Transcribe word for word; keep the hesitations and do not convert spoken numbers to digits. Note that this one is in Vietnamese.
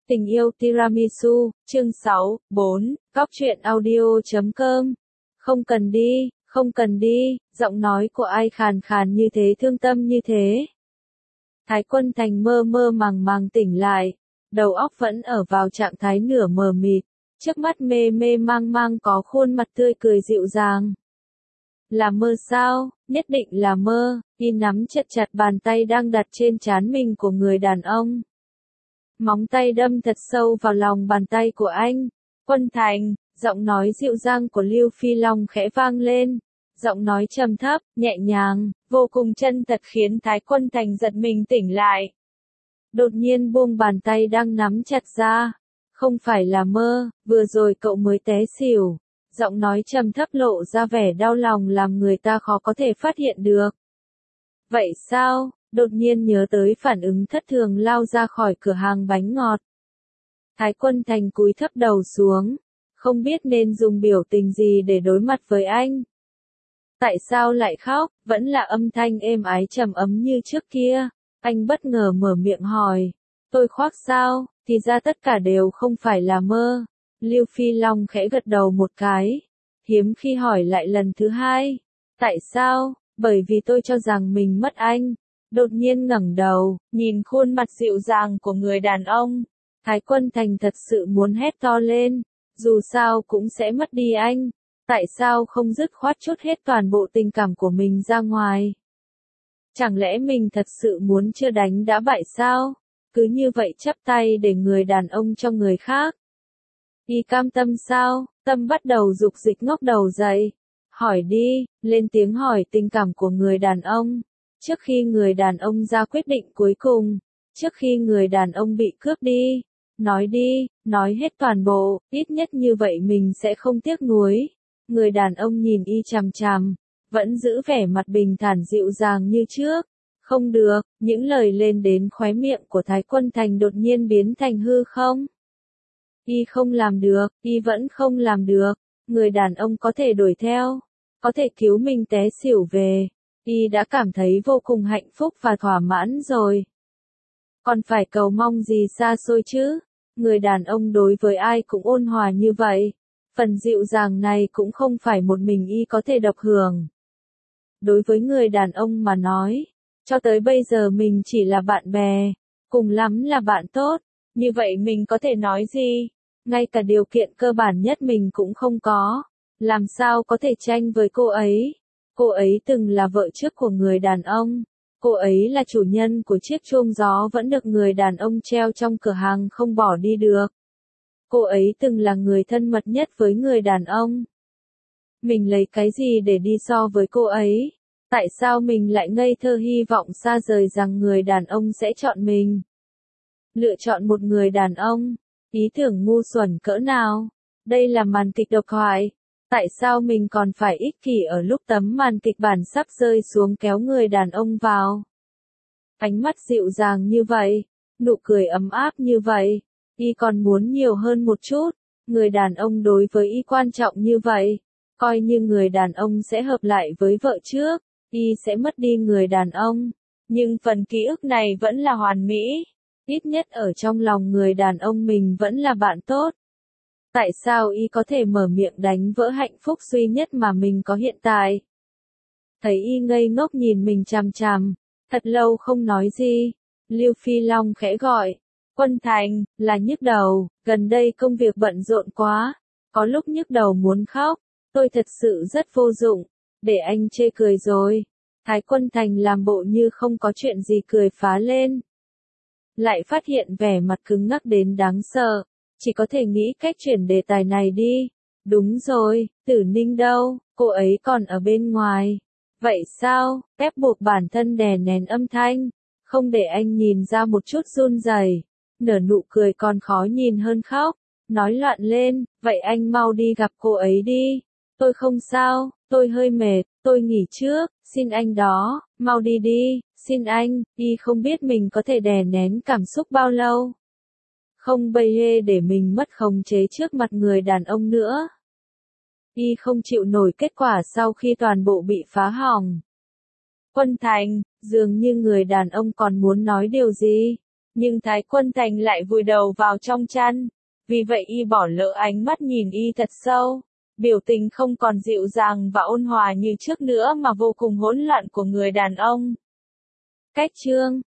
Tình yêu tiramisu, chương sáu, bốn, Cóc truyện audio chấm com. Không cần đi, không cần đi, giọng nói của ai khàn khàn như thế, thương tâm như thế. Thái Quân Thành mơ mơ màng màng tỉnh lại, đầu óc vẫn ở vào trạng thái nửa mờ mịt, trước mắt mê mê mang mang có khuôn mặt tươi cười dịu dàng. Là mơ sao? Nhất định là mơ. Y nắm chặt chặt bàn tay đang đặt trên trán mình của người đàn ông. Móng tay đâm thật sâu vào lòng bàn tay của anh. Quân Thành, giọng nói dịu dàng của Lưu Phi Long khẽ vang lên. Giọng nói trầm thấp, nhẹ nhàng, vô cùng chân thật khiến Thái Quân Thành giật mình tỉnh lại. Đột nhiên buông bàn tay đang nắm chặt ra. Không phải là mơ, vừa rồi cậu mới té xỉu. Giọng nói trầm thấp lộ ra vẻ đau lòng làm người ta khó có thể phát hiện được. Vậy sao? Đột nhiên nhớ tới phản ứng thất thường lao ra khỏi cửa hàng bánh ngọt. Thái Quân Thành cúi thấp đầu xuống, không biết nên dùng biểu tình gì để đối mặt với anh. Tại sao lại khóc? Vẫn là âm thanh êm ái trầm ấm như trước kia. Anh bất ngờ mở miệng hỏi. Tôi khoác sao? Thì ra tất cả đều không phải là mơ. Lưu Phi Long khẽ gật đầu một cái. Hiếm khi hỏi lại lần thứ hai. Tại sao? Bởi vì tôi cho rằng mình mất anh. Đột nhiên ngẩng đầu, nhìn khuôn mặt dịu dàng của người đàn ông. Thái Quân Thành thật sự muốn hét to lên. Dù sao cũng sẽ mất đi anh. Tại sao không dứt khoát chút hết toàn bộ tình cảm của mình ra ngoài? Chẳng lẽ mình thật sự muốn chưa đánh đã bại sao? Cứ như vậy chắp tay để người đàn ông cho người khác. Y cam tâm sao? Tâm bắt đầu dục dịch ngóc đầu dậy. Hỏi đi, lên tiếng hỏi tình cảm của người đàn ông. Trước khi người đàn ông ra quyết định cuối cùng. Trước khi người đàn ông bị cướp đi. Nói đi, nói hết toàn bộ, ít nhất như vậy mình sẽ không tiếc nuối. Người đàn ông nhìn Y chằm chằm, vẫn giữ vẻ mặt bình thản dịu dàng như trước. Không được, những lời lên đến khóe miệng của Thái Quân Thành đột nhiên biến thành hư không. Y không làm được, Y vẫn không làm được. Người đàn ông có thể đuổi theo, có thể cứu mình té xỉu về. Y đã cảm thấy vô cùng hạnh phúc và thỏa mãn rồi. Còn phải cầu mong gì xa xôi chứ? Người đàn ông đối với ai cũng ôn hòa như vậy. Phần dịu dàng này cũng không phải một mình Y có thể độc hưởng. Đối với người đàn ông mà nói, cho tới bây giờ mình chỉ là bạn bè, cùng lắm là bạn tốt. Như vậy mình có thể nói gì? Ngay cả điều kiện cơ bản nhất mình cũng không có. Làm sao có thể tranh với cô ấy? Cô ấy từng là vợ trước của người đàn ông. Cô ấy là chủ nhân của chiếc chuông gió vẫn được người đàn ông treo trong cửa hàng không bỏ đi được. Cô ấy từng là người thân mật nhất với người đàn ông. Mình lấy cái gì để đi so với cô ấy? Tại sao mình lại ngây thơ hy vọng xa rời rằng người đàn ông sẽ chọn mình? Lựa chọn một người đàn ông? Ý tưởng ngu xuẩn cỡ nào? Đây là màn kịch độc thoại. Tại sao mình còn phải ích kỷ ở lúc tấm màn kịch bản sắp rơi xuống kéo người đàn ông vào? Ánh mắt dịu dàng như vậy, nụ cười ấm áp như vậy, Y còn muốn nhiều hơn một chút. Người đàn ông đối với Y quan trọng như vậy, coi như người đàn ông sẽ hợp lại với vợ trước, Y sẽ mất đi người đàn ông. Nhưng phần ký ức này vẫn là hoàn mỹ. Ít nhất ở trong lòng người đàn ông mình vẫn là bạn tốt. Tại sao Y có thể mở miệng đánh vỡ hạnh phúc duy nhất mà mình có hiện tại? Thấy Y ngây ngốc nhìn mình chằm chằm, thật lâu không nói gì. Lưu Phi Long khẽ gọi. Quân Thành, là nhức đầu, gần đây công việc bận rộn quá. Có lúc nhức đầu muốn khóc. Tôi thật sự rất vô dụng. Để anh chê cười rồi. Thái Quân Thành làm bộ như không có chuyện gì cười phá lên. Lại phát hiện vẻ mặt cứng ngắc đến đáng sợ. Chỉ có thể nghĩ cách chuyển đề tài này đi. Đúng rồi, Tử Ninh đâu, cô ấy còn ở bên ngoài. Vậy sao? Ép buộc bản thân đè nén âm thanh. Không để anh nhìn ra một chút run rẩy. Nở nụ cười còn khó nhìn hơn khóc. Nói loạn lên, vậy anh mau đi gặp cô ấy đi. Tôi không sao, tôi hơi mệt, tôi nghỉ trước, xin anh đó, mau đi đi, xin anh. Y không biết mình có thể đè nén cảm xúc bao lâu. Không bê hê để mình mất khống chế trước mặt người đàn ông nữa. Y không chịu nổi kết quả sau khi toàn bộ bị phá hỏng. Quân Thành, dường như người đàn ông còn muốn nói điều gì. Nhưng Thái Quân Thành lại vùi đầu vào trong chăn. Vì vậy y bỏ lỡ ánh mắt nhìn y thật sâu. Biểu tình không còn dịu dàng và ôn hòa như trước nữa mà vô cùng hỗn loạn của người đàn ông. Cách chương